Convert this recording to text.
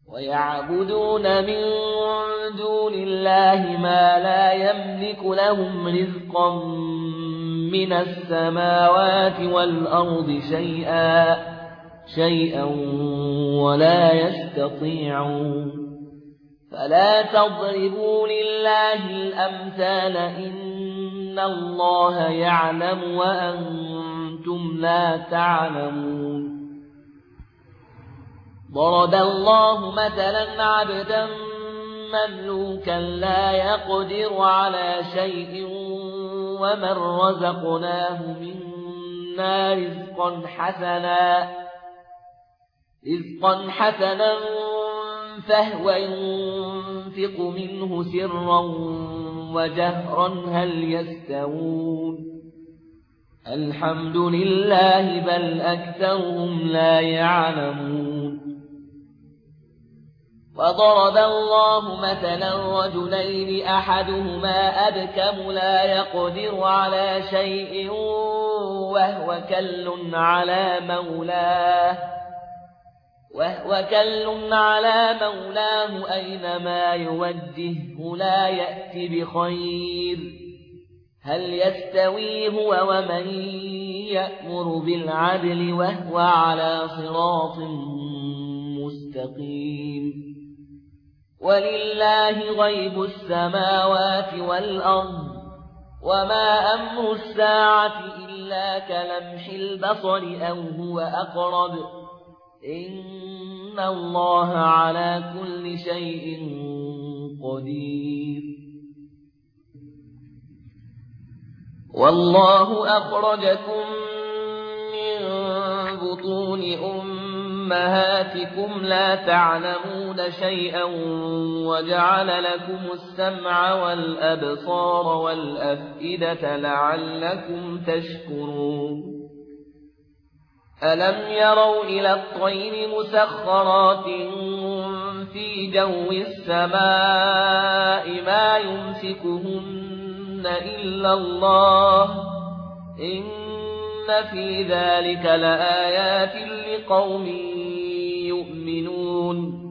ويعبدون من دون الله ما لا يملك لهم رزقا من السماوات والأرض شيئا ولا يستطيعون فلا تضربوا لله الأمثال إن الله يعلم وأنتم لا تعلمون ضرب الله مثلا عبدا مملوكا لا يقدر على شيء ومن رزقناه منا رزقا حسنا فهو ينفق منه سرا وجهرا هل يستوون الحمد لله بل أكثرهم لا يعلمون وضرب الله مثلا رجلين أحدهما أبكم لا يقدر على شيء وهو كل على مولاه أينما يوجهه لا يأتي بخير هل يستوي هو ومن يأمر بالعدل وهو على صراط مستقيم ولله غيب السماوات والأرض وما أمر الساعة إلا كلمح البصر أو هو أقرب إن الله على كل شيء قدير والله أخرجكم من بطون أمهاتكم لا تعلمون شيئا وجعل لكم السمع والأبصار والأفئدة لعلكم تشكرون ألم يروا إلى الطير مسخرات في جو السماء ما يمسكهن إلا الله إن في ذلك لآيات لقوم يؤمنون